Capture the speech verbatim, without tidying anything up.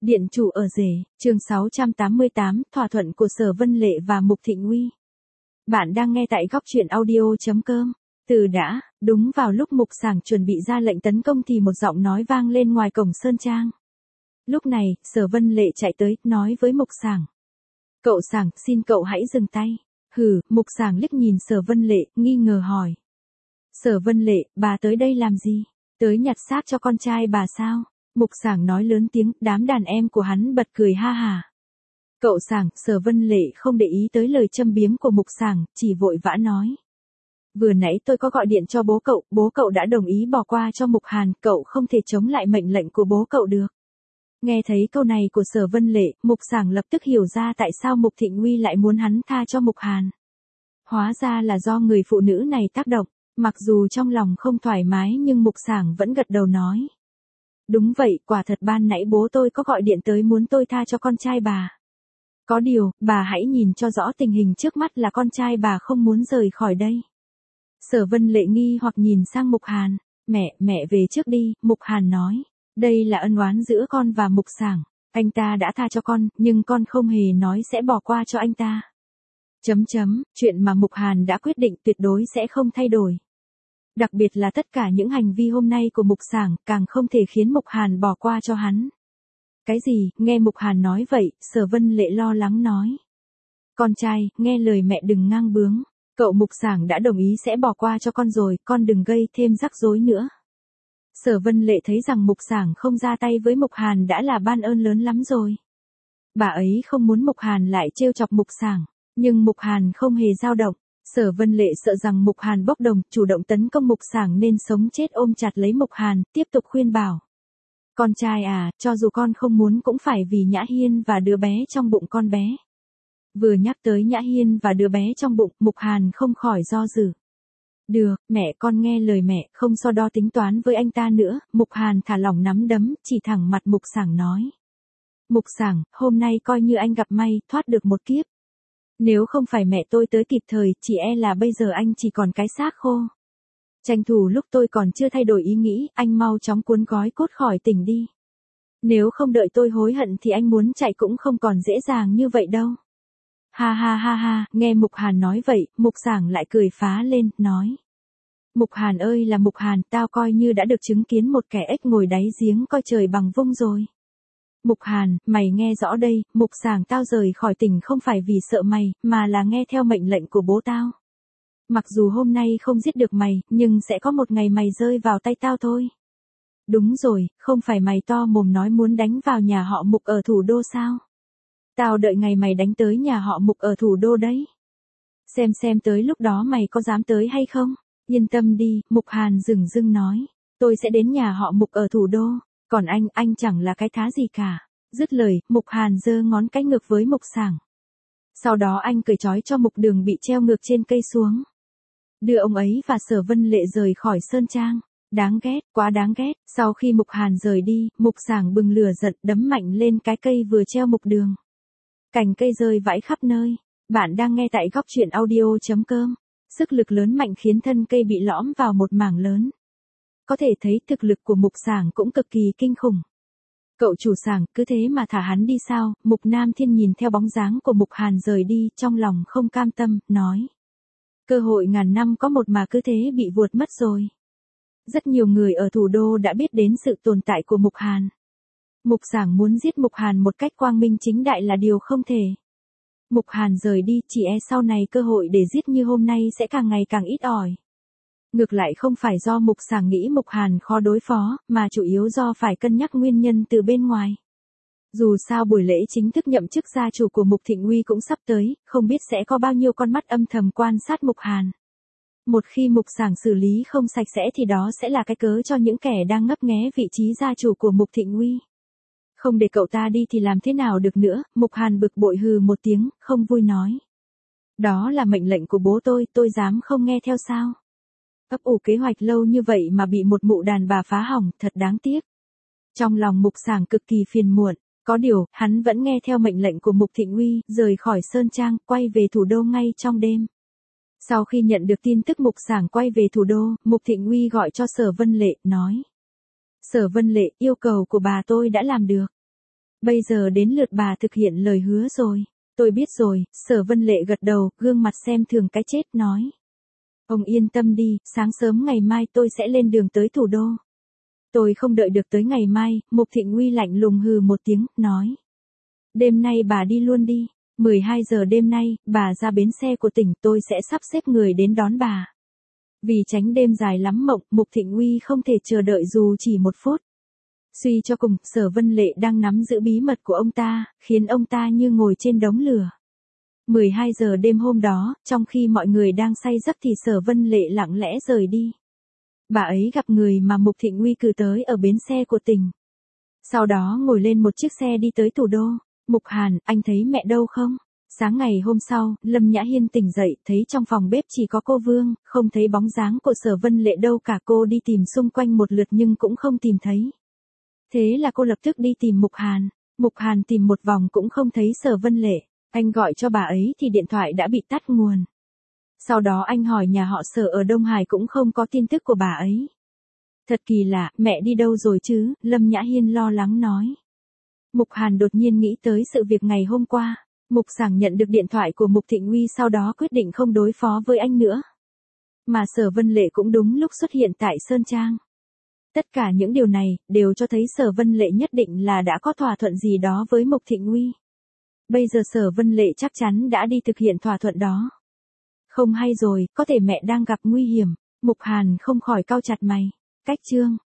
Điện chủ ở rể, chương sáu trăm tám mươi tám, thỏa thuận của Sở Vân Lệ và Mục Thịnh Uy. Bạn đang nghe tại góc truyện audio chấm com. Từ đã, đúng vào lúc Mục Sảng chuẩn bị ra lệnh tấn công thì một giọng nói vang lên ngoài cổng sơn trang. Lúc này, Sở Vân Lệ chạy tới, nói với Mục Sảng. Cậu Sảng, xin cậu hãy dừng tay. Hừ, Mục Sảng liếc nhìn Sở Vân Lệ, nghi ngờ hỏi. Sở Vân Lệ, bà tới đây làm gì? Tới nhặt xác cho con trai bà sao? Mục Sảng nói lớn tiếng, đám đàn em của hắn bật cười ha hà. Cậu Sảng, Sở Vân Lệ không để ý tới lời châm biếm của Mục Sảng, chỉ vội vã nói. Vừa nãy tôi có gọi điện cho bố cậu, bố cậu đã đồng ý bỏ qua cho Mục Hàn, cậu không thể chống lại mệnh lệnh của bố cậu được. Nghe thấy câu này của Sở Vân Lệ, Mục Sảng lập tức hiểu ra tại sao Mục Thịnh Uy lại muốn hắn tha cho Mục Hàn. Hóa ra là do người phụ nữ này tác động, mặc dù trong lòng không thoải mái nhưng Mục Sảng vẫn gật đầu nói. Đúng vậy, quả thật ban nãy bố tôi có gọi điện tới muốn tôi tha cho con trai bà. Có điều, bà hãy nhìn cho rõ tình hình trước mắt là con trai bà không muốn rời khỏi đây. Sở Vân Lệ nghi hoặc nhìn sang Mục Hàn. Mẹ, mẹ về trước đi, Mục Hàn nói. Đây là ân oán giữa con và Mục Sảng. Anh ta đã tha cho con, nhưng con không hề nói sẽ bỏ qua cho anh ta. Chấm chấm, chuyện mà Mục Hàn đã quyết định tuyệt đối sẽ không thay đổi. Đặc biệt là tất cả những hành vi hôm nay của Mục Sảng, càng không thể khiến Mục Hàn bỏ qua cho hắn. Cái gì? Nghe Mục Hàn nói vậy, Sở Vân Lệ lo lắng nói. Con trai, nghe lời mẹ đừng ngang bướng. Cậu Mục Sảng đã đồng ý sẽ bỏ qua cho con rồi, con đừng gây thêm rắc rối nữa. Sở Vân Lệ thấy rằng Mục Sảng không ra tay với Mục Hàn đã là ban ơn lớn lắm rồi. Bà ấy không muốn Mục Hàn lại trêu chọc Mục Sảng, nhưng Mục Hàn không hề dao động. Sở Vân Lệ sợ rằng Mục Hàn bốc đồng, chủ động tấn công Mục Sảng nên sống chết ôm chặt lấy Mục Hàn, tiếp tục khuyên bảo. Con trai à, cho dù con không muốn cũng phải vì Nhã Hiên và đứa bé trong bụng con bé. Vừa nhắc tới Nhã Hiên và đứa bé trong bụng, Mục Hàn không khỏi do dự. Được, mẹ con nghe lời mẹ, không so đo tính toán với anh ta nữa. Mục Hàn thả lỏng nắm đấm, chỉ thẳng mặt Mục Sảng nói. Mục Sảng, hôm nay coi như anh gặp may, thoát được một kiếp. Nếu không phải mẹ tôi tới kịp thời, chỉ e là bây giờ anh chỉ còn cái xác khô. Tranh thủ lúc tôi còn chưa thay đổi ý nghĩ, anh mau chóng cuốn gói cốt khỏi tỉnh đi. Nếu không đợi tôi hối hận thì anh muốn chạy cũng không còn dễ dàng như vậy đâu. Ha ha ha ha, nghe Mục Hàn nói vậy, Mục Sảng lại cười phá lên, nói. Mục Hàn ơi là Mục Hàn, tao coi như đã được chứng kiến một kẻ ếch ngồi đáy giếng coi trời bằng vung rồi. Mục Hàn, mày nghe rõ đây, Mục Sảng tao rời khỏi tỉnh không phải vì sợ mày, mà là nghe theo mệnh lệnh của bố tao. Mặc dù hôm nay không giết được mày, nhưng sẽ có một ngày mày rơi vào tay tao thôi. Đúng rồi, không phải mày to mồm nói muốn đánh vào nhà họ Mục ở thủ đô sao? Tao đợi ngày mày đánh tới nhà họ Mục ở thủ đô đấy. Xem xem tới lúc đó mày có dám tới hay không? Yên tâm đi, Mục Hàn dửng dưng nói. Tôi sẽ đến nhà họ Mục ở thủ đô. Còn anh, anh chẳng là cái thá gì cả. Dứt lời, Mục Hàn giơ ngón cái ngược với Mục Sảng. Sau đó anh cởi trói cho Mục Đường bị treo ngược trên cây xuống. Đưa ông ấy và Sở Vân Lệ rời khỏi sơn trang. Đáng ghét, quá đáng ghét. Sau khi Mục Hàn rời đi, Mục Sảng bừng lửa giận đấm mạnh lên cái cây vừa treo Mục Đường. Cành cây rơi vãi khắp nơi. Bạn đang nghe tại góc truyện audio chấm com. Sức lực lớn mạnh khiến thân cây bị lõm vào một mảng lớn. Có thể thấy thực lực của Mục Sảng cũng cực kỳ kinh khủng. Cậu chủ Sảng, cứ thế mà thả hắn đi sao? Mục Nam Thiên nhìn theo bóng dáng của Mục Hàn rời đi, trong lòng không cam tâm, nói. Cơ hội ngàn năm có một mà cứ thế bị vuột mất rồi. Rất nhiều người ở thủ đô đã biết đến sự tồn tại của Mục Hàn. Mục Sảng muốn giết Mục Hàn một cách quang minh chính đại là điều không thể. Mục Hàn rời đi, chỉ e sau này cơ hội để giết như hôm nay sẽ càng ngày càng ít ỏi. Ngược lại không phải do Mục Sảng nghĩ Mục Hàn khó đối phó, mà chủ yếu do phải cân nhắc nguyên nhân từ bên ngoài. Dù sao buổi lễ chính thức nhậm chức gia chủ của Mục Thịnh Uy cũng sắp tới, không biết sẽ có bao nhiêu con mắt âm thầm quan sát Mục Hàn. Một khi Mục Sảng xử lý không sạch sẽ thì đó sẽ là cái cớ cho những kẻ đang ngấp nghé vị trí gia chủ của Mục Thịnh Uy. Không để cậu ta đi thì làm thế nào được nữa? Mục Hàn bực bội hừ một tiếng, không vui nói. Đó là mệnh lệnh của bố tôi, tôi dám không nghe theo sao? Ấp ủ kế hoạch lâu như vậy mà bị một mụ đàn bà phá hỏng, thật đáng tiếc. Trong lòng Mục Sảng cực kỳ phiền muộn, có điều, hắn vẫn nghe theo mệnh lệnh của Mục Thịnh Uy, rời khỏi sơn trang, quay về thủ đô ngay trong đêm. Sau khi nhận được tin tức Mục Sảng quay về thủ đô, Mục Thịnh Uy gọi cho Sở Vân Lệ, nói. Sở Vân Lệ, yêu cầu của bà tôi đã làm được. Bây giờ đến lượt bà thực hiện lời hứa rồi. Tôi biết rồi, Sở Vân Lệ gật đầu, gương mặt xem thường cái chết nói. Ông yên tâm đi, sáng sớm ngày mai tôi sẽ lên đường tới thủ đô. Tôi không đợi được tới ngày mai, Mục Thịnh Uy lạnh lùng hừ một tiếng, nói. Đêm nay bà đi luôn đi, mười hai giờ đêm nay, bà ra bến xe của tỉnh tôi sẽ sắp xếp người đến đón bà. Vì tránh đêm dài lắm mộng, Mục Thịnh Uy không thể chờ đợi dù chỉ một phút. Suy cho cùng, Sở Vân Lệ đang nắm giữ bí mật của ông ta, khiến ông ta như ngồi trên đống lửa. mười hai giờ đêm hôm đó, trong khi mọi người đang say giấc thì Sở Vân Lệ lặng lẽ rời đi. Bà ấy gặp người mà Mục Thịnh Uy cử tới ở bến xe của tỉnh. Sau đó ngồi lên một chiếc xe đi tới thủ đô. Mục Hàn, anh thấy mẹ đâu không? Sáng ngày hôm sau, Lâm Nhã Hiên tỉnh dậy, thấy trong phòng bếp chỉ có cô Vương, không thấy bóng dáng của Sở Vân Lệ đâu cả. Cô đi tìm xung quanh một lượt nhưng cũng không tìm thấy. Thế là cô lập tức đi tìm Mục Hàn. Mục Hàn tìm một vòng cũng không thấy Sở Vân Lệ. Anh gọi cho bà ấy thì điện thoại đã bị tắt nguồn. Sau đó anh hỏi nhà họ Sở ở Đông Hải cũng không có tin tức của bà ấy. Thật kỳ lạ, mẹ đi đâu rồi chứ? Lâm Nhã Hiên lo lắng nói. Mục Hàn đột nhiên nghĩ tới sự việc ngày hôm qua. Mục Sảng nhận được điện thoại của Mục Thịnh Uy sau đó quyết định không đối phó với anh nữa. Mà Sở Vân Lệ cũng đúng lúc xuất hiện tại Sơn Trang. Tất cả những điều này, đều cho thấy Sở Vân Lệ nhất định là đã có thỏa thuận gì đó với Mục Thịnh Uy. Bây giờ Sở Vân Lệ chắc chắn đã đi thực hiện thỏa thuận đó. Không hay rồi, có thể mẹ đang gặp nguy hiểm. Mục Hàn không khỏi cau chặt mày. Cách chương